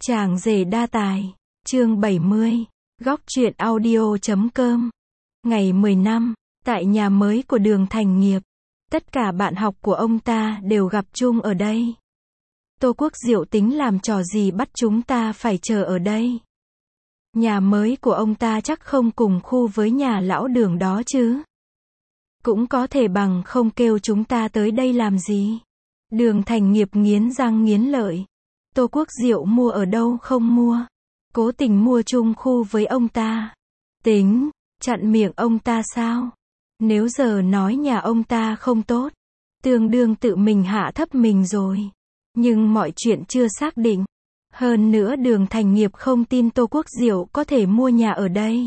Chàng rể đa tài, chương 70, góc truyện audio.com. Ngày 10 năm, tại nhà mới của Đường Thành Nghiệp, tất cả bạn học của ông ta đều gặp chung ở đây. Tô Quốc Diệu tính làm trò gì bắt chúng ta phải chờ ở đây. Nhà mới của ông ta chắc không cùng khu với nhà lão Đường đó chứ. Cũng có thể bằng không kêu chúng ta tới đây làm gì. Đường Thành Nghiệp nghiến răng nghiến lợi. Tô Quốc Diệu mua ở đâu không mua. Cố tình mua chung khu với ông ta. Tính, chặn miệng ông ta sao? Nếu giờ nói nhà ông ta không tốt, tương đương tự mình hạ thấp mình rồi. Nhưng mọi chuyện chưa xác định. Hơn nữa Đường Thành Nghiệp không tin Tô Quốc Diệu có thể mua nhà ở đây.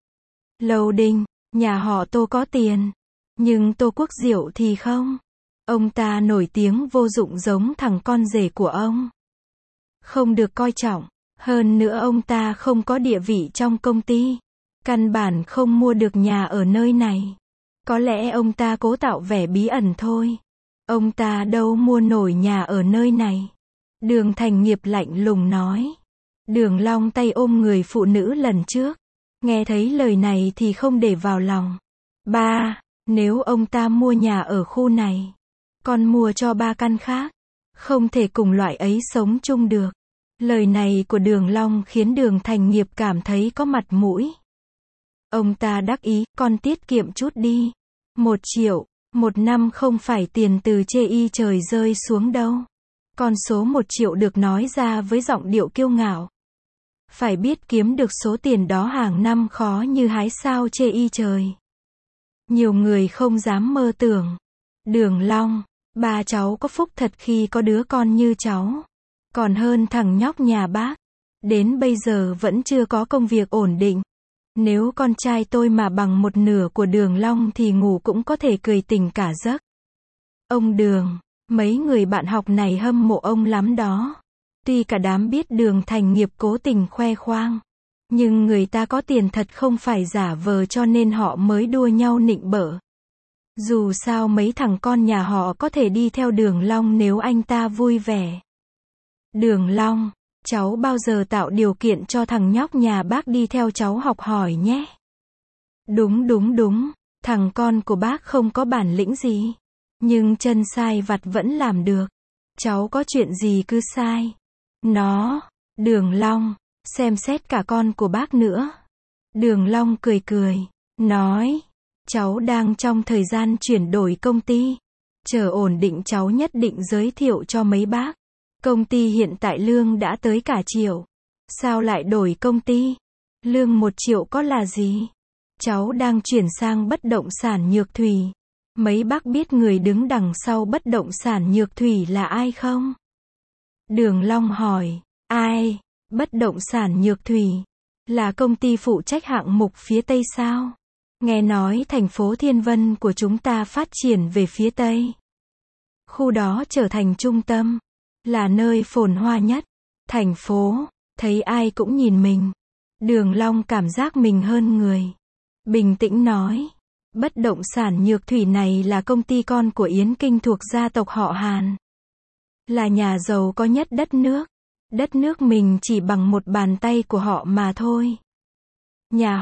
Lầu Đình, nhà họ Tô có tiền. Nhưng Tô Quốc Diệu thì không. Ông ta nổi tiếng vô dụng giống thằng con rể của ông. Không được coi trọng. Hơn nữa ông ta không có địa vị trong công ty. Căn bản không mua được nhà ở nơi này. Có lẽ ông ta cố tạo vẻ bí ẩn thôi. Ông ta đâu mua nổi nhà ở nơi này. Đường Thành Nghiệp lạnh lùng nói. Đường Long tay ôm người phụ nữ lần trước. Nghe thấy lời này thì không để vào lòng. Ba, nếu ông ta mua nhà ở khu này, con mua cho 3 căn khác. Không thể cùng loại ấy sống chung được. Lời này của Đường Long khiến Đường Thành Nghiệp cảm thấy có mặt mũi. Ông ta đắc ý, con tiết kiệm chút đi. 1 triệu, 1 năm không phải tiền từ chê y trời rơi xuống đâu. Con số 1 triệu được nói ra với giọng điệu kiêu ngạo. Phải biết kiếm được số tiền đó hàng năm khó như hái sao chê y trời. Nhiều người không dám mơ tưởng. Đường Long, ba cháu có phúc thật khi có đứa con như cháu. Còn hơn thằng nhóc nhà bác. Đến bây giờ vẫn chưa có công việc ổn định. Nếu con trai tôi mà bằng 1/2 của Đường Long thì ngủ cũng có thể cười tỉnh cả giấc. Ông Đường, mấy người bạn học này hâm mộ ông lắm đó. Tuy cả đám biết Đường Thành Nghiệp cố tình khoe khoang. Nhưng người ta có tiền thật không phải giả vờ cho nên họ mới đua nhau nịnh bợ. Dù sao mấy thằng con nhà họ có thể đi theo Đường Long nếu anh ta vui vẻ. Đường Long, cháu bao giờ tạo điều kiện cho thằng nhóc nhà bác đi theo cháu học hỏi nhé. Đúng, thằng con của bác không có bản lĩnh gì. Nhưng chân sai vặt vẫn làm được. Cháu có chuyện gì cứ sai. Nó, Đường Long, xem xét cả con của bác nữa. Đường Long cười, nói, cháu đang trong thời gian chuyển đổi công ty. Chờ ổn định cháu nhất định giới thiệu cho mấy bác. Công ty hiện tại lương đã tới cả triệu. Sao lại đổi công ty? Lương 1 triệu có là gì? Cháu đang chuyển sang bất động sản Nhược Thủy. Mấy bác biết người đứng đằng sau bất động sản Nhược Thủy là ai không? Đường Long hỏi, ai? Bất động sản Nhược Thủy là công ty phụ trách hạng mục phía Tây sao? Nghe nói thành phố Thiên Vân của chúng ta phát triển về phía Tây. Khu đó trở thành trung tâm, là nơi phồn hoa nhất. Thành phố, thấy ai cũng nhìn mình. Đường Long cảm giác mình hơn người. Bình tĩnh nói, bất động sản Nhược Thủy này là công ty con của Yến Kinh thuộc gia tộc họ Hàn. Là nhà giàu có nhất đất nước. Đất nước mình chỉ bằng một bàn tay của họ mà thôi. Nhà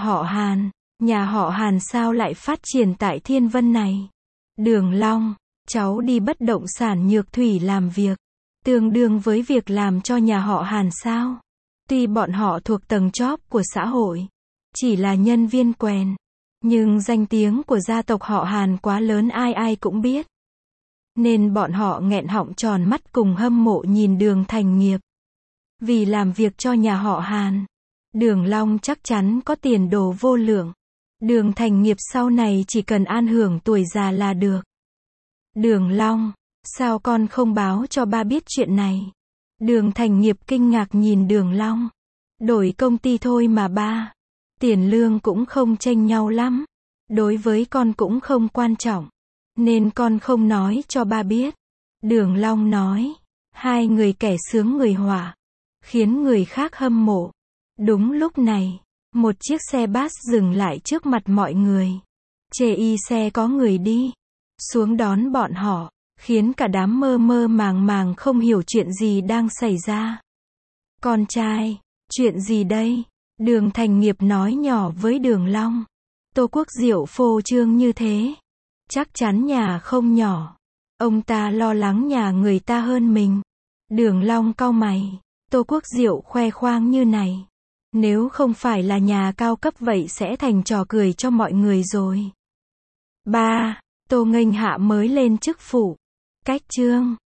họ Hàn sao lại phát triển tại Thiên Vân này? Đường Long, cháu đi bất động sản Nhược Thủy làm việc. Tương đương với việc làm cho nhà họ Hàn sao? Tuy bọn họ thuộc tầng chóp của xã hội, chỉ là nhân viên quèn, nhưng danh tiếng của gia tộc họ Hàn quá lớn ai ai cũng biết. Nên bọn họ nghẹn họng tròn mắt cùng hâm mộ nhìn Đường Thành Nghiệp. Vì làm việc cho nhà họ Hàn, Đường Long chắc chắn có tiền đồ vô lượng. Đường Thành Nghiệp sau này chỉ cần an hưởng tuổi già là được. Đường Long, sao con không báo cho ba biết chuyện này? Đường Thành Nghiệp kinh ngạc nhìn Đường Long. Đổi công ty thôi mà ba. Tiền lương cũng không chênh nhau lắm. Đối với con cũng không quan trọng. Nên con không nói cho ba biết. Đường Long nói. Hai người kẻ sướng người họa. Khiến người khác hâm mộ. Đúng lúc này, một chiếc xe bus dừng lại trước mặt mọi người. Chê y xe có người đi. Xuống đón bọn họ. Khiến cả đám mơ mơ màng màng không hiểu chuyện gì đang xảy ra. Con trai, chuyện gì đây? Đường Thành Nghiệp nói nhỏ với Đường Long. Tô Quốc Diệu phô trương như thế. Chắc chắn nhà không nhỏ. Ông ta lo lắng nhà người ta hơn mình. Đường Long cau mày. Tô Quốc Diệu khoe khoang như này. Nếu không phải là nhà cao cấp vậy sẽ thành trò cười cho mọi người rồi. 3. Tô Nghênh Hạ mới lên chức phủ. Cách chương